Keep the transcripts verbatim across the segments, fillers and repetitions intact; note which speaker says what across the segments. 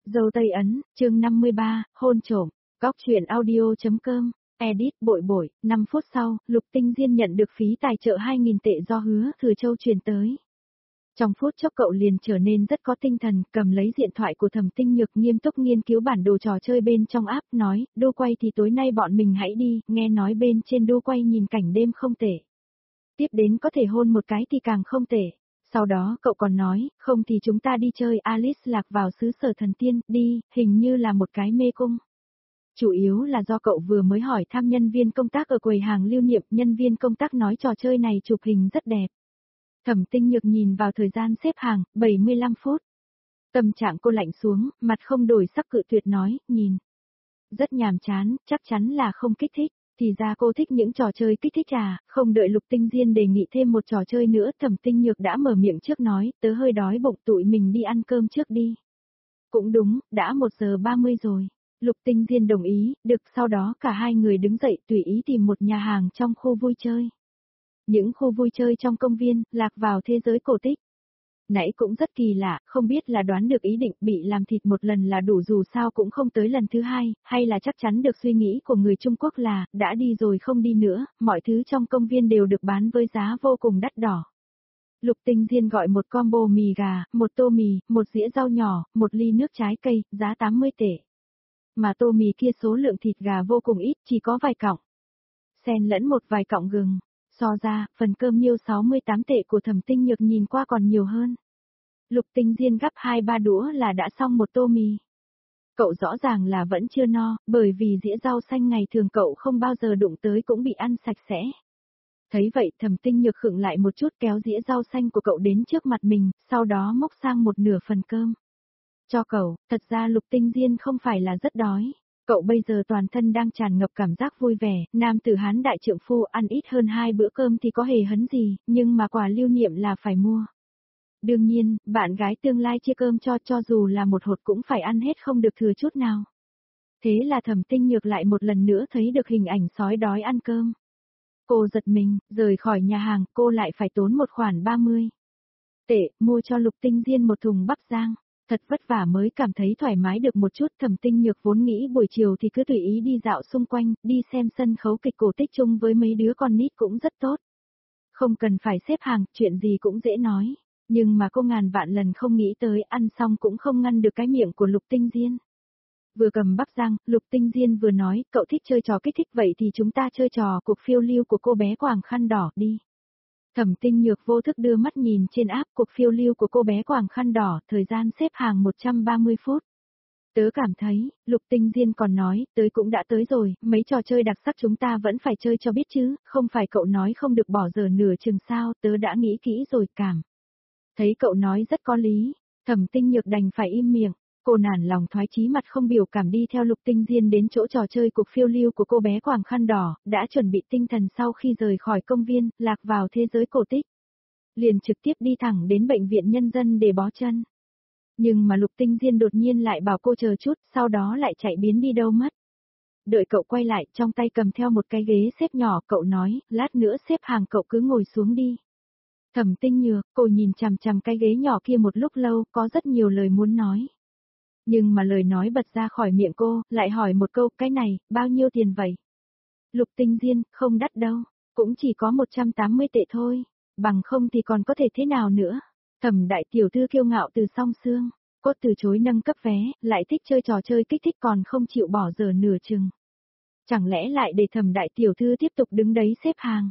Speaker 1: Dâu Tây Ấn, chương năm mươi ba, hôn trổm, góc truyện audio.com, edit bội bội, năm phút sau, Lục Tinh Diên nhận được phí tài trợ hai nghìn tệ do Hứa Thừa Châu truyền tới. Trong phút chốc cậu liền trở nên rất có tinh thần, cầm lấy điện thoại của Thẩm Tinh Nhược nghiêm túc nghiên cứu bản đồ trò chơi bên trong app, nói, đu quay thì tối nay bọn mình hãy đi, nghe nói bên trên đu quay nhìn cảnh đêm không tệ. Tiếp đến có thể hôn một cái thì càng không tệ. Sau đó cậu còn nói, không thì chúng ta đi chơi Alice lạc vào xứ sở thần tiên, đi, hình như là một cái mê cung. Chủ yếu là do cậu vừa mới hỏi thăm nhân viên công tác ở quầy hàng lưu niệm, nhân viên công tác nói trò chơi này chụp hình rất đẹp. Thẩm Tinh Nhược nhìn vào thời gian xếp hàng, bảy mươi lăm phút. Tâm trạng cô lạnh xuống, mặt không đổi sắc cự tuyệt nói, nhìn. Rất nhàm chán, chắc chắn là không kích thích. Thì ra cô thích những trò chơi kích thích à, không đợi Lục Tinh Diên đề nghị thêm một trò chơi nữa, Thẩm Tinh Nhược đã mở miệng trước nói, tớ hơi đói bụng, tụi mình đi ăn cơm trước đi. Cũng đúng, đã một giờ ba mươi rồi. Lục Tinh Diên đồng ý, được, sau đó cả hai người đứng dậy tùy ý tìm một nhà hàng trong khu vui chơi. Những khu vui chơi trong công viên, lạc vào thế giới cổ tích. Nãy cũng rất kỳ lạ, không biết là đoán được ý định bị làm thịt một lần là đủ dù sao cũng không tới lần thứ hai, hay là chắc chắn được suy nghĩ của người Trung Quốc là, đã đi rồi không đi nữa, mọi thứ trong công viên đều được bán với giá vô cùng đắt đỏ. Lục Tinh Diên gọi một combo mì gà, một tô mì, một dĩa rau nhỏ, một ly nước trái cây, giá tám mươi tệ. Mà tô mì kia số lượng thịt gà vô cùng ít, chỉ có vài cọng. Xen lẫn một vài cọng gừng. So ra, phần cơm nhiêu sáu mươi tám tệ của Thẩm Tinh Nhược nhìn qua còn nhiều hơn. Lục Tinh Diên gắp hai ba đũa là đã xong một tô mì. Cậu rõ ràng là vẫn chưa no, bởi vì dĩa rau xanh ngày thường cậu không bao giờ đụng tới cũng bị ăn sạch sẽ. Thấy vậy Thẩm Tinh Nhược khựng lại một chút kéo dĩa rau xanh của cậu đến trước mặt mình, sau đó móc sang một nửa phần cơm. Cho cậu, thật ra Lục Tinh Diên không phải là rất đói. Cậu bây giờ toàn thân đang tràn ngập cảm giác vui vẻ, nam tử Hán đại trượng phu ăn ít hơn hai bữa cơm thì có hề hấn gì, nhưng mà quà lưu niệm là phải mua. Đương nhiên, bạn gái tương lai chia cơm cho cho dù là một hột cũng phải ăn hết không được thừa chút nào. Thế là Thẩm Tinh Nhược lại một lần nữa thấy được hình ảnh sói đói ăn cơm. Cô giật mình, rời khỏi nhà hàng, cô lại phải tốn một khoản ba mươi tệ, mua cho Lục Tinh Diên một thùng bắp rang. Thật vất vả mới cảm thấy thoải mái được một chút. Thẩm Tinh Nhược vốn nghĩ buổi chiều thì cứ tùy ý đi dạo xung quanh, đi xem sân khấu kịch cổ tích chung với mấy đứa con nít cũng rất tốt. Không cần phải xếp hàng, chuyện gì cũng dễ nói. Nhưng mà cô ngàn vạn lần không nghĩ tới ăn xong cũng không ngăn được cái miệng của Lục Tinh Diên. Vừa cầm bắp rang, Lục Tinh Diên vừa nói, cậu thích chơi trò kích thích vậy thì chúng ta chơi trò cuộc phiêu lưu của cô bé quàng khăn đỏ đi. Thẩm Tinh Nhược vô thức đưa mắt nhìn trên app cuộc phiêu lưu của cô bé quàng khăn đỏ, thời gian xếp hàng một trăm ba mươi phút. Tớ cảm thấy, Lục Tinh Diên còn nói, tới cũng đã tới rồi, mấy trò chơi đặc sắc chúng ta vẫn phải chơi cho biết chứ, không phải cậu nói không được bỏ giờ nửa chừng sao, tớ đã nghĩ kỹ rồi cảm. Thấy cậu nói rất có lý, Thẩm Tinh Nhược đành phải im miệng. Cô nản lòng thoái chí mặt không biểu cảm đi theo Lục Tinh Diên đến chỗ trò chơi cuộc phiêu lưu của cô bé quàng khăn đỏ, đã chuẩn bị tinh thần sau khi rời khỏi công viên, lạc vào thế giới cổ tích. Liền trực tiếp đi thẳng đến bệnh viện nhân dân để bó chân. Nhưng mà Lục Tinh Diên đột nhiên lại bảo cô chờ chút, sau đó lại chạy biến đi đâu mất. Đợi cậu quay lại, trong tay cầm theo một cái ghế xếp nhỏ, cậu nói, lát nữa xếp hàng cậu cứ ngồi xuống đi. Thẩm Tinh Nhược, cô nhìn chằm chằm cái ghế nhỏ kia một lúc lâu, có rất nhiều lời muốn nói. Nhưng mà lời nói bật ra khỏi miệng cô, lại hỏi một câu, cái này, bao nhiêu tiền vậy? Lục Tinh Diên, không đắt đâu, cũng chỉ có một trăm tám mươi tệ thôi, bằng không thì còn có thể thế nào nữa? Thẩm đại tiểu thư kiêu ngạo từ song xương, cốt từ chối nâng cấp vé, lại thích chơi trò chơi kích thích còn không chịu bỏ giờ nửa chừng. Chẳng lẽ lại để Thẩm đại tiểu thư tiếp tục đứng đấy xếp hàng?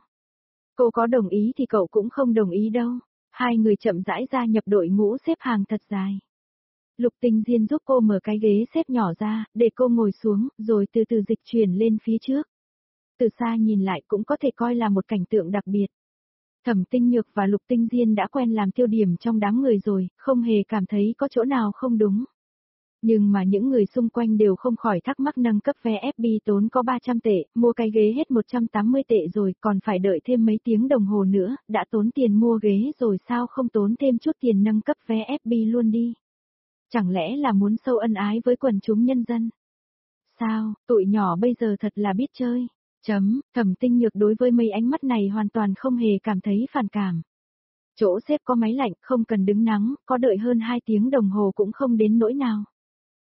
Speaker 1: Cô có đồng ý thì cậu cũng không đồng ý đâu. Hai người chậm rãi ra nhập đội ngũ xếp hàng thật dài. Lục Tinh Diên giúp cô mở cái ghế xếp nhỏ ra, để cô ngồi xuống, rồi từ từ dịch chuyển lên phía trước. Từ xa nhìn lại cũng có thể coi là một cảnh tượng đặc biệt. Thẩm Tinh Nhược và Lục Tinh Diên đã quen làm tiêu điểm trong đám người rồi, không hề cảm thấy có chỗ nào không đúng. Nhưng mà những người xung quanh đều không khỏi thắc mắc nâng cấp vé ép bê tốn có ba trăm tệ, mua cái ghế hết một trăm tám mươi tệ rồi, còn phải đợi thêm mấy tiếng đồng hồ nữa, đã tốn tiền mua ghế rồi sao không tốn thêm chút tiền nâng cấp vé ép bê luôn đi. Chẳng lẽ là muốn sâu ân ái với quần chúng nhân dân? Sao, tụi nhỏ bây giờ thật là biết chơi. Chấm, Thẩm Tinh Nhược đối với mấy ánh mắt này hoàn toàn không hề cảm thấy phản cảm. Chỗ xếp có máy lạnh, không cần đứng nắng, có đợi hơn hai tiếng đồng hồ cũng không đến nỗi nào.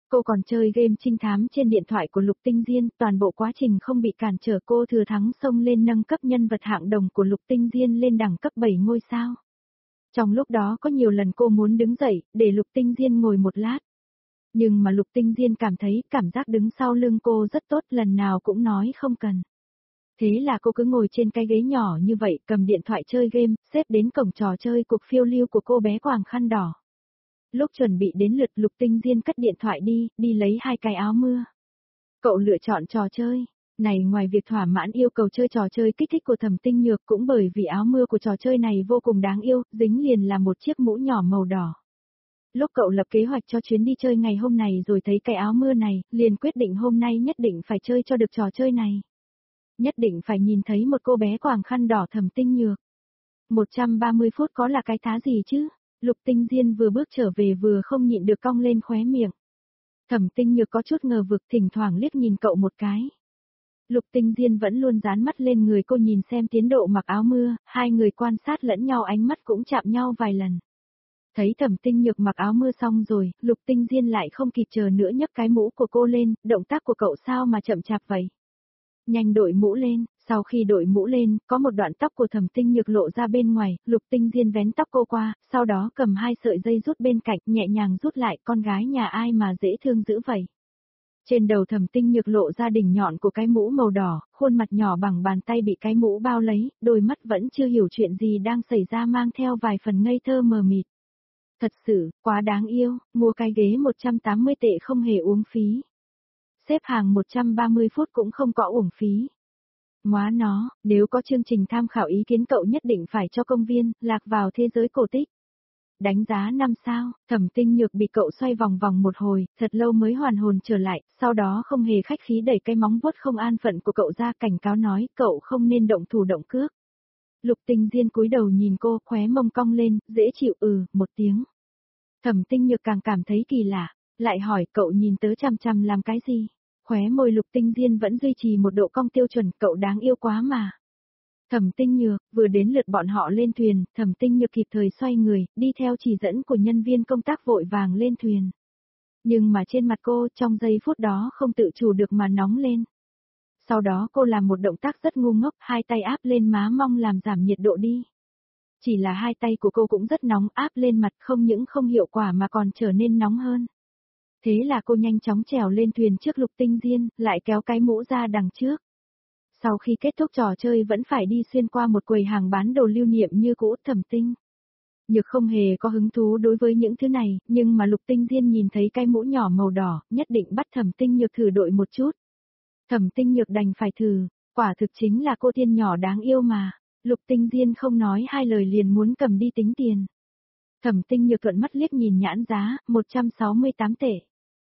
Speaker 1: Cô còn chơi game trinh thám trên điện thoại của Lục Tinh Diên, toàn bộ quá trình không bị cản trở, cô thừa thắng xông lên nâng cấp nhân vật hạng đồng của Lục Tinh Diên lên đẳng cấp bảy ngôi sao. Trong lúc đó có nhiều lần cô muốn đứng dậy, để Lục Tinh Diên ngồi một lát. Nhưng mà Lục Tinh Diên cảm thấy cảm giác đứng sau lưng cô rất tốt, lần nào cũng nói không cần. Thế là cô cứ ngồi trên cái ghế nhỏ như vậy, cầm điện thoại chơi game, xếp đến cổng trò chơi cuộc phiêu lưu của cô bé quàng khăn đỏ. Lúc chuẩn bị đến lượt Lục Tinh Diên cất điện thoại đi, đi lấy hai cái áo mưa. Cậu lựa chọn trò chơi. Này ngoài việc thỏa mãn yêu cầu chơi trò chơi kích thích của Thẩm Tinh Nhược, cũng bởi vì áo mưa của trò chơi này vô cùng đáng yêu, dính liền là một chiếc mũ nhỏ màu đỏ. Lúc cậu lập kế hoạch cho chuyến đi chơi ngày hôm này rồi thấy cái áo mưa này, liền quyết định hôm nay nhất định phải chơi cho được trò chơi này. Nhất định phải nhìn thấy một cô bé quàng khăn đỏ Thẩm Tinh Nhược. một trăm ba mươi phút có là cái thá gì chứ? Lục Tinh Diên vừa bước trở về vừa không nhịn được cong lên khóe miệng. Thẩm Tinh Nhược có chút ngờ vực, thỉnh thoảng liếc nhìn cậu một cái. Lục Tinh Diên vẫn luôn dán mắt lên người cô nhìn xem tiến độ mặc áo mưa, hai người quan sát lẫn nhau, ánh mắt cũng chạm nhau vài lần. Thấy Thẩm Tinh Nhược mặc áo mưa xong rồi, Lục Tinh Diên lại không kịp chờ nữa nhấc cái mũ của cô lên, động tác của cậu sao mà chậm chạp vậy? Nhanh đội mũ lên, sau khi đội mũ lên, có một đoạn tóc của Thẩm Tinh Nhược lộ ra bên ngoài, Lục Tinh Diên vén tóc cô qua, sau đó cầm hai sợi dây rút bên cạnh, nhẹ nhàng rút lại, con gái nhà ai mà dễ thương dữ vậy. Trên đầu Thẩm Tinh Nhược lộ ra đỉnh nhọn của cái mũ màu đỏ, khuôn mặt nhỏ bằng bàn tay bị cái mũ bao lấy, đôi mắt vẫn chưa hiểu chuyện gì đang xảy ra, mang theo vài phần ngây thơ mờ mịt. Thật sự, quá đáng yêu, mua cái ghế một trăm tám mươi tệ không hề uống phí. Xếp hàng một trăm ba mươi phút cũng không có uổng phí. Móa nó, nếu có chương trình tham khảo ý kiến cậu nhất định phải cho công viên, lạc vào thế giới cổ tích. Đánh giá năm sao, Thẩm Tinh Nhược bị cậu xoay vòng vòng một hồi, thật lâu mới hoàn hồn trở lại, sau đó không hề khách khí đẩy cái móng vuốt không an phận của cậu ra, cảnh cáo nói cậu không nên động thủ động cước. Lục Tinh Diên cúi đầu nhìn cô, khóe mông cong lên, dễ chịu ừ, một tiếng. Thẩm Tinh Nhược càng cảm thấy kỳ lạ, lại hỏi cậu nhìn tớ chằm chằm làm cái gì? Khóe môi Lục Tinh Diên vẫn duy trì một độ cong tiêu chuẩn, cậu đáng yêu quá mà. Thẩm Tinh Nhược, vừa đến lượt bọn họ lên thuyền, Thẩm Tinh Nhược kịp thời xoay người, đi theo chỉ dẫn của nhân viên công tác vội vàng lên thuyền. Nhưng mà trên mặt cô trong giây phút đó không tự chủ được mà nóng lên. Sau đó cô làm một động tác rất ngu ngốc, hai tay áp lên má mong làm giảm nhiệt độ đi. Chỉ là hai tay của cô cũng rất nóng, áp lên mặt không những không hiệu quả mà còn trở nên nóng hơn. Thế là cô nhanh chóng trèo lên thuyền trước Lục Tinh Diên, lại kéo cái mũ ra đằng trước. Sau khi kết thúc trò chơi vẫn phải đi xuyên qua một quầy hàng bán đồ lưu niệm như cũ. Thẩm Tinh Nhược không hề có hứng thú đối với những thứ này, nhưng mà Lục Tinh Diên nhìn thấy cái mũ nhỏ màu đỏ, nhất định bắt Thẩm Tinh Nhược thử đội một chút. Thẩm Tinh Nhược đành phải thử, quả thực chính là cô tiên nhỏ đáng yêu mà. Lục Tinh Diên không nói hai lời liền muốn cầm đi tính tiền. Thẩm Tinh Nhược thuận mắt liếc nhìn nhãn giá, một trăm sáu mươi tám tệ.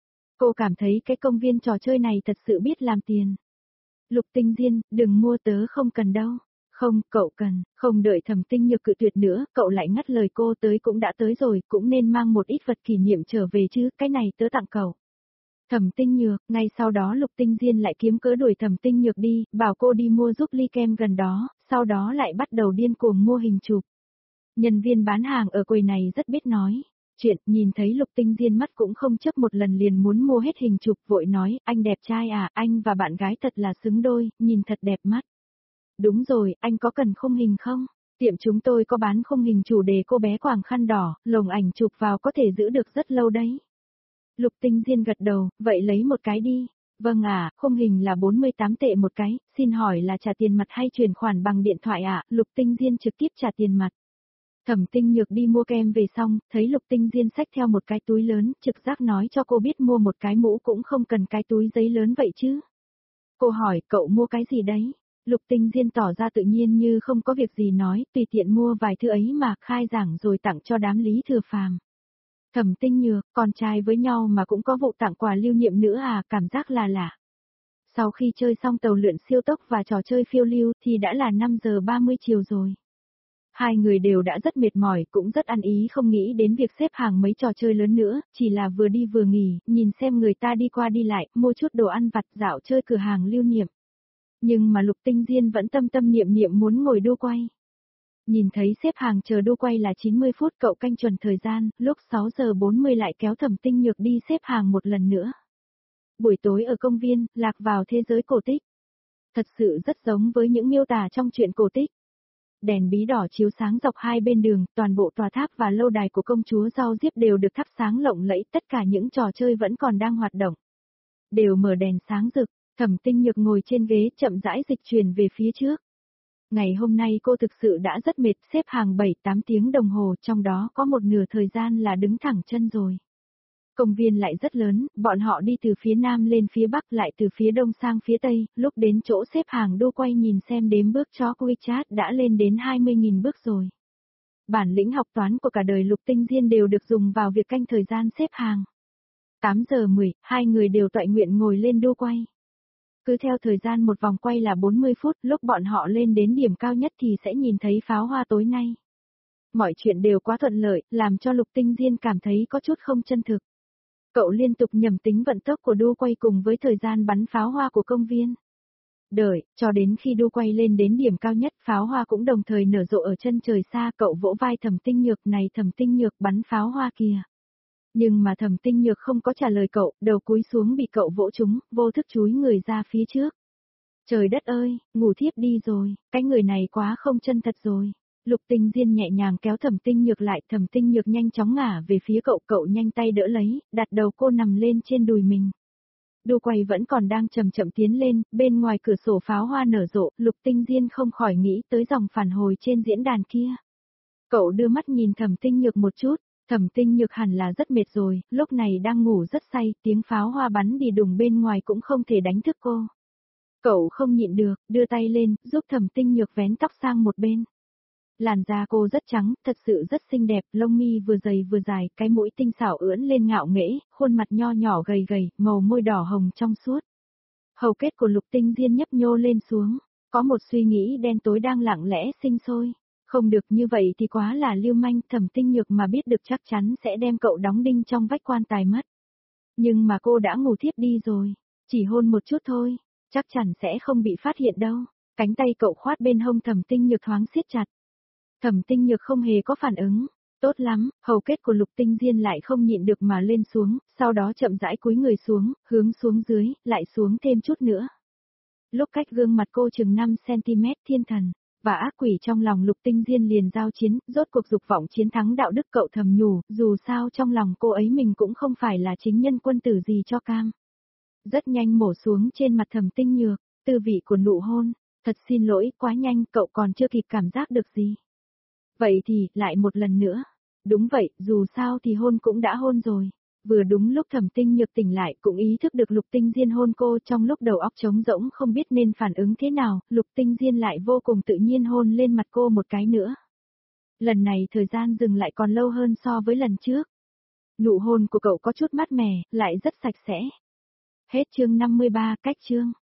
Speaker 1: Cô cảm thấy cái công viên trò chơi này thật sự biết làm tiền. Lục Tinh Diên, đừng mua, tớ không cần đâu. Không, cậu cần. Không đợi Thẩm Tinh Nhược cự tuyệt nữa, cậu lại ngắt lời cô, tới cũng đã tới rồi, cũng nên mang một ít vật kỷ niệm trở về chứ, cái này tớ tặng cậu. Thẩm Tinh Nhược, ngay sau đó Lục Tinh Diên lại kiếm cớ đuổi Thẩm Tinh Nhược đi, bảo cô đi mua giúp ly kem gần đó, sau đó lại bắt đầu điên cuồng mua hình chụp. Nhân viên bán hàng ở quầy này rất biết nói chuyện, nhìn thấy Lục Tinh Diên mắt cũng không chớp một lần liền muốn mua hết hình chụp, vội nói, anh đẹp trai à, anh và bạn gái thật là xứng đôi, nhìn thật đẹp mắt. Đúng rồi, anh có cần khung hình không? Tiệm chúng tôi có bán khung hình chủ đề cô bé quàng khăn đỏ, lồng ảnh chụp vào có thể giữ được rất lâu đấy. Lục Tinh Diên gật đầu, vậy lấy một cái đi. Vâng à, khung hình là bốn mươi tám tệ một cái, xin hỏi là trả tiền mặt hay chuyển khoản bằng điện thoại ạ? À? Lục Tinh Diên trực tiếp trả tiền mặt. Thẩm Tinh Nhược đi mua kem về xong, thấy Lục Tinh Diên xách theo một cái túi lớn, trực giác nói cho cô biết mua một cái mũ cũng không cần cái túi giấy lớn vậy chứ. Cô hỏi, cậu mua cái gì đấy? Lục Tinh Diên tỏ ra tự nhiên như không có việc gì nói, tùy tiện mua vài thứ ấy mà, khai giảng rồi tặng cho đám Lý Thừa Phàm. Thẩm Tinh Nhược, con trai với nhau mà cũng có vụ tặng quà lưu niệm nữa à, cảm giác là lạ. Sau khi chơi xong tàu lượn siêu tốc và trò chơi phiêu lưu thì đã là năm giờ ba mươi chiều rồi. Hai người đều đã rất mệt mỏi, cũng rất ăn ý không nghĩ đến việc xếp hàng mấy trò chơi lớn nữa, chỉ là vừa đi vừa nghỉ, nhìn xem người ta đi qua đi lại, mua chút đồ ăn vặt, dạo chơi cửa hàng lưu niệm. Nhưng mà Lục Tinh Diên vẫn tâm tâm niệm niệm muốn ngồi đu quay. Nhìn thấy xếp hàng chờ đu quay là chín mươi phút, cậu canh chuẩn thời gian, lúc sáu giờ bốn mươi lại kéo Thẩm Tinh Nhược đi xếp hàng một lần nữa. Buổi tối ở công viên, lạc vào thế giới cổ tích. Thật sự rất giống với những miêu tả trong truyện cổ tích. Đèn bí đỏ chiếu sáng dọc hai bên đường, toàn bộ tòa tháp và lâu đài của công chúa Rau Diếp đều được thắp sáng lộng lẫy, tất cả những trò chơi vẫn còn đang hoạt động. Đều mở đèn sáng rực, Thẩm Tinh Nhược ngồi trên ghế chậm rãi dịch chuyển về phía trước. Ngày hôm nay cô thực sự đã rất mệt, xếp hàng bảy tám tiếng đồng hồ, trong đó có một nửa thời gian là đứng thẳng chân rồi. Công viên lại rất lớn, bọn họ đi từ phía nam lên phía bắc, lại từ phía đông sang phía tây, lúc đến chỗ xếp hàng đu quay nhìn xem đếm bước cho WeChat đã lên đến hai mươi nghìn bước rồi. Bản lĩnh học toán của cả đời Lục Tinh Diên đều được dùng vào việc canh thời gian xếp hàng. tám giờ mười, hai người đều toại nguyện ngồi lên đu quay. Cứ theo thời gian một vòng quay là bốn mươi phút, lúc bọn họ lên đến điểm cao nhất thì sẽ nhìn thấy pháo hoa tối nay. Mọi chuyện đều quá thuận lợi, làm cho Lục Tinh Diên cảm thấy có chút không chân thực. Cậu liên tục nhầm tính vận tốc của đu quay cùng với thời gian bắn pháo hoa của công viên. Đợi, cho đến khi đu quay lên đến điểm cao nhất, pháo hoa cũng đồng thời nở rộ ở chân trời xa, cậu vỗ vai Thẩm Tinh Nhược, này Thẩm Tinh Nhược, bắn pháo hoa kìa. Nhưng mà Thẩm Tinh Nhược không có trả lời cậu, đầu cúi xuống bị cậu vỗ trúng, vô thức chúi người ra phía trước. Trời đất ơi, ngủ thiếp đi rồi, cái người này quá không chân thật rồi. Lục Tinh Diên nhẹ nhàng kéo Thẩm Tinh Nhược lại, Thẩm Tinh Nhược nhanh chóng ngả về phía cậu, cậu nhanh tay đỡ lấy, đặt đầu cô nằm lên trên đùi mình. Đu quay vẫn còn đang chậm chậm tiến lên, bên ngoài cửa sổ pháo hoa nở rộ, Lục Tinh Diên không khỏi nghĩ tới dòng phản hồi trên diễn đàn kia. Cậu đưa mắt nhìn Thẩm Tinh Nhược một chút, Thẩm Tinh Nhược hẳn là rất mệt rồi, lúc này đang ngủ rất say, tiếng pháo hoa bắn đi đùng bên ngoài cũng không thể đánh thức cô. Cậu không nhịn được, đưa tay lên, giúp Thẩm Tinh Nhược vén tóc sang một bên. Làn da cô rất trắng, thật sự rất xinh đẹp, lông mi vừa dày vừa dài, cái mũi tinh xảo ưỡn lên ngạo nghễ, khuôn mặt nho nhỏ gầy gầy, màu môi đỏ hồng trong suốt. Hầu kết của Lục Tinh Diên nhấp nhô lên xuống, có một suy nghĩ đen tối đang lặng lẽ sinh sôi. Không được, như vậy thì quá là lưu manh, Thẩm Tinh Nhược mà biết được chắc chắn sẽ đem cậu đóng đinh trong vách quan tài mất. Nhưng mà cô đã ngủ thiếp đi rồi, chỉ hôn một chút thôi, chắc chắn sẽ không bị phát hiện đâu. Cánh tay cậu khoát bên hông Thẩm Tinh Nhược thoáng siết chặt. Thẩm Tinh Nhược không hề có phản ứng. Tốt lắm, hầu kết của Lục Tinh Diên lại không nhịn được mà lên xuống, sau đó chậm rãi cúi người xuống, hướng xuống dưới, lại xuống thêm chút nữa. Lúc cách gương mặt cô chừng năm xăng-ti-mét, thiên thần và ác quỷ trong lòng Lục Tinh Diên liền giao chiến, rốt cuộc dục vọng chiến thắng đạo đức, cậu thầm nhủ, dù sao trong lòng cô ấy mình cũng không phải là chính nhân quân tử gì cho cam. Rất nhanh mổ xuống trên mặt Thẩm Tinh Nhược, tư vị của nụ hôn, thật xin lỗi, quá nhanh, cậu còn chưa kịp cảm giác được gì. Vậy thì, lại một lần nữa. Đúng vậy, dù sao thì hôn cũng đã hôn rồi. Vừa đúng lúc Thẩm Tinh Nhược tỉnh lại cũng ý thức được Lục Tinh Diên hôn cô, trong lúc đầu óc trống rỗng không biết nên phản ứng thế nào, Lục Tinh Diên lại vô cùng tự nhiên hôn lên mặt cô một cái nữa. Lần này thời gian dừng lại còn lâu hơn so với lần trước. Nụ hôn của cậu có chút mát mẻ, lại rất sạch sẽ. Hết chương năm mươi ba, cách chương.